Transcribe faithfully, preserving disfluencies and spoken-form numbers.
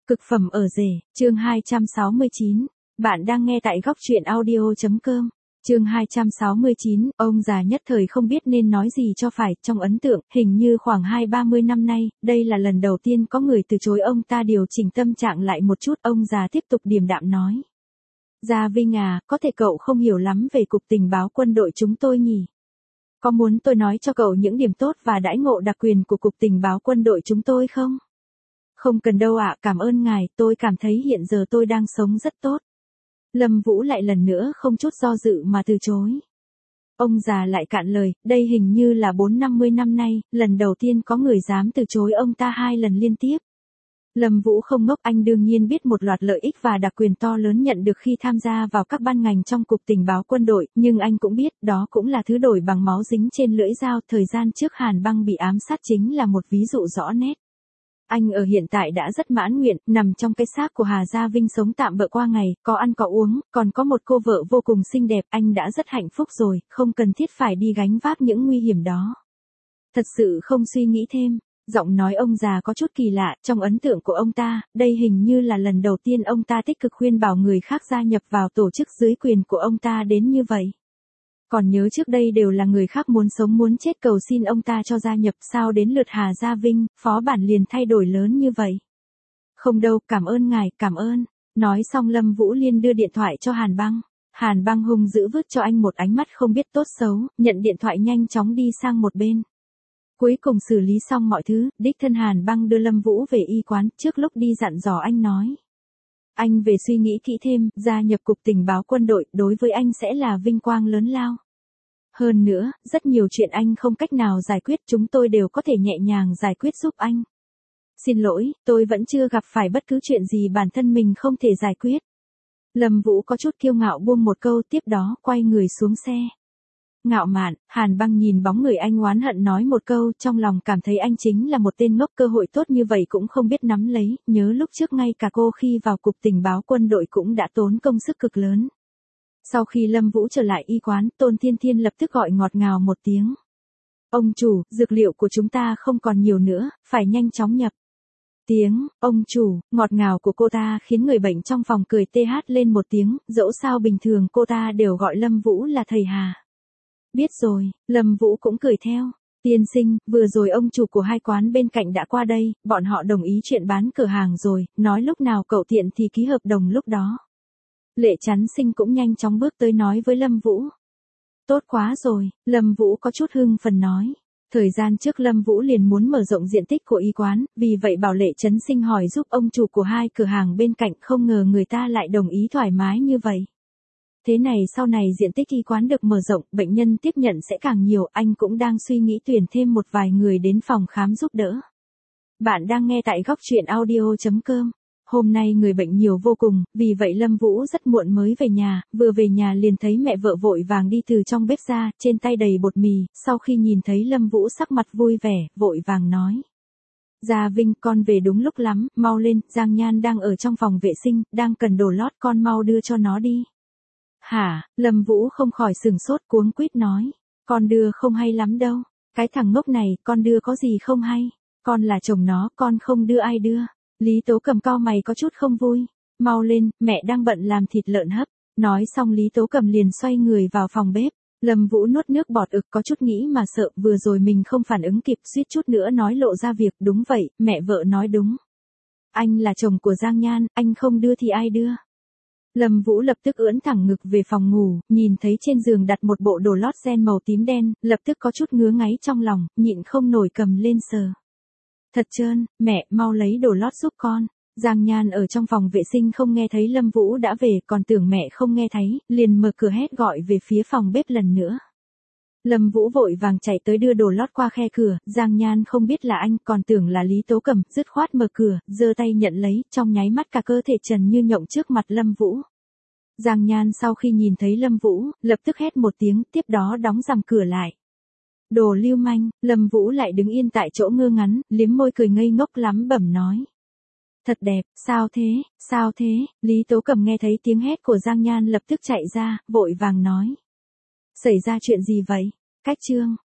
Cực phẩm ở rể, chương hai trăm sáu mươi chín. Bạn đang nghe tại góc truyện audio.com. Chương hai trăm sáu mươi chín, ông già nhất thời không biết nên nói gì cho phải, trong ấn tượng, hình như khoảng hai ba mươi năm nay, đây là lần đầu tiên có người từ chối ông ta điều chỉnh tâm trạng lại một chút, ông già tiếp tục điềm đạm nói. Gia Vinh à, có thể cậu không hiểu lắm về cục tình báo quân đội chúng tôi nhỉ? Có muốn tôi nói cho cậu những điểm tốt và đãi ngộ đặc quyền của cục tình báo quân đội chúng tôi không? Không cần đâu ạ, cảm ơn ngài, tôi cảm thấy hiện giờ tôi đang sống rất tốt. Lâm Vũ lại lần nữa không chút do dự mà từ chối. Ông già lại cạn lời, đây hình như là bốn năm mươi năm nay, lần đầu tiên có người dám từ chối ông ta hai lần liên tiếp. Lâm Vũ không ngốc, anh đương nhiên biết một loạt lợi ích và đặc quyền to lớn nhận được khi tham gia vào các ban ngành trong cục tình báo quân đội, nhưng anh cũng biết đó cũng là thứ đổi bằng máu dính trên lưỡi dao, thời gian trước Hàn Băng bị ám sát chính là một ví dụ rõ nét. Anh ở hiện tại đã rất mãn nguyện, nằm trong cái xác của Hà Gia Vinh sống tạm bợ qua ngày, có ăn có uống, còn có một cô vợ vô cùng xinh đẹp, anh đã rất hạnh phúc rồi, không cần thiết phải đi gánh vác những nguy hiểm đó. Thật sự không suy nghĩ thêm, giọng nói ông già có chút kỳ lạ, trong ấn tượng của ông ta, đây hình như là lần đầu tiên ông ta tích cực khuyên bảo người khác gia nhập vào tổ chức dưới quyền của ông ta đến như vậy. Còn nhớ trước đây đều là người khác muốn sống muốn chết cầu xin ông ta cho gia nhập, sao đến lượt Hà Gia Vinh, phó bản liền thay đổi lớn như vậy. Không đâu, cảm ơn ngài, cảm ơn. Nói xong Lâm Vũ liền đưa điện thoại cho Hàn Băng. Hàn Băng hung dữ vứt cho anh một ánh mắt không biết tốt xấu, nhận điện thoại nhanh chóng đi sang một bên. Cuối cùng xử lý xong mọi thứ, đích thân Hàn Băng đưa Lâm Vũ về y quán, trước lúc đi dặn dò anh nói. Anh về suy nghĩ kỹ thêm, gia nhập cục tình báo quân đội, đối với anh sẽ là vinh quang lớn lao. Hơn nữa, rất nhiều chuyện anh không cách nào giải quyết, chúng tôi đều có thể nhẹ nhàng giải quyết giúp anh. Xin lỗi, tôi vẫn chưa gặp phải bất cứ chuyện gì bản thân mình không thể giải quyết. Lâm Vũ có chút kiêu ngạo buông một câu, tiếp đó quay người xuống xe. Ngạo mạn, Hàn Băng nhìn bóng người anh oán hận nói một câu, trong lòng cảm thấy anh chính là một tên ngốc, cơ hội tốt như vậy cũng không biết nắm lấy, nhớ lúc trước ngay cả cô khi vào cục tình báo quân đội cũng đã tốn công sức cực lớn. Sau khi Lâm Vũ trở lại y quán, Tôn Thiên Thiên lập tức gọi ngọt ngào một tiếng. Ông chủ, dược liệu của chúng ta không còn nhiều nữa, phải nhanh chóng nhập. Tiếng, ông chủ, ngọt ngào của cô ta khiến người bệnh trong phòng cười tê hát lên một tiếng, dẫu sao bình thường cô ta đều gọi Lâm Vũ là thầy Hà. Biết rồi, Lâm Vũ cũng cười theo. Tiên sinh, vừa rồi ông chủ của hai quán bên cạnh đã qua đây, bọn họ đồng ý chuyện bán cửa hàng rồi, nói lúc nào cậu tiện thì ký hợp đồng lúc đó. Lệ Chắn Sinh cũng nhanh chóng bước tới nói với Lâm Vũ. Tốt quá rồi, Lâm Vũ có chút hưng phấn nói. Thời gian trước Lâm Vũ liền muốn mở rộng diện tích của y quán, vì vậy bảo Lệ Chắn Sinh hỏi giúp ông chủ của hai cửa hàng bên cạnh, không ngờ người ta lại đồng ý thoải mái như vậy. Thế này sau này diện tích y quán được mở rộng, bệnh nhân tiếp nhận sẽ càng nhiều, anh cũng đang suy nghĩ tuyển thêm một vài người đến phòng khám giúp đỡ. Bạn đang nghe tại góc truyện audio.com. Hôm nay người bệnh nhiều vô cùng, vì vậy Lâm Vũ rất muộn mới về nhà, vừa về nhà liền thấy mẹ vợ vội vàng đi từ trong bếp ra, trên tay đầy bột mì, sau khi nhìn thấy Lâm Vũ sắc mặt vui vẻ, vội vàng nói. Gia Vinh, con về đúng lúc lắm, mau lên, Giang Nhan đang ở trong phòng vệ sinh, đang cần đồ lót, con mau đưa cho nó đi. Hả, Lâm Vũ không khỏi sửng sốt cuống quýt nói, con đưa không hay lắm đâu, cái thằng ngốc này, con đưa có gì không hay, con là chồng nó, con không đưa ai đưa. Lý Tố Cầm cau mày có chút không vui, mau lên, mẹ đang bận làm thịt lợn hấp, nói xong Lý Tố Cầm liền xoay người vào phòng bếp, Lâm Vũ nuốt nước bọt ực có chút nghĩ mà sợ, vừa rồi mình không phản ứng kịp, suýt chút nữa nói lộ ra việc, đúng vậy, mẹ vợ nói đúng. Anh là chồng của Giang Nhan, anh không đưa thì ai đưa. Lâm Vũ lập tức ưỡn thẳng ngực về phòng ngủ, nhìn thấy trên giường đặt một bộ đồ lót ren màu tím đen, lập tức có chút ngứa ngáy trong lòng, nhịn không nổi cầm lên sờ. Thật trơn, mẹ, mau lấy đồ lót giúp con. Giang Nhan ở trong phòng vệ sinh không nghe thấy Lâm Vũ đã về, còn tưởng mẹ không nghe thấy, liền mở cửa hét gọi về phía phòng bếp lần nữa. Lâm Vũ vội vàng chạy tới đưa đồ lót qua khe cửa, Giang Nhan không biết là anh, còn tưởng là Lý Tố Cầm, dứt khoát mở cửa, giơ tay nhận lấy, trong nháy mắt cả cơ thể trần như nhộng trước mặt Lâm Vũ. Giang Nhan sau khi nhìn thấy Lâm Vũ, lập tức hét một tiếng, tiếp đó đóng rầm cửa lại. Đồ lưu manh, Lâm Vũ lại đứng yên tại chỗ ngơ ngắn, liếm môi cười ngây ngốc lắm bẩm nói. Thật đẹp, sao thế, sao thế, Lý Tố Cầm nghe thấy tiếng hét của Giang Nhan lập tức chạy ra, vội vàng nói. Xảy ra chuyện gì vậy? Cách chương,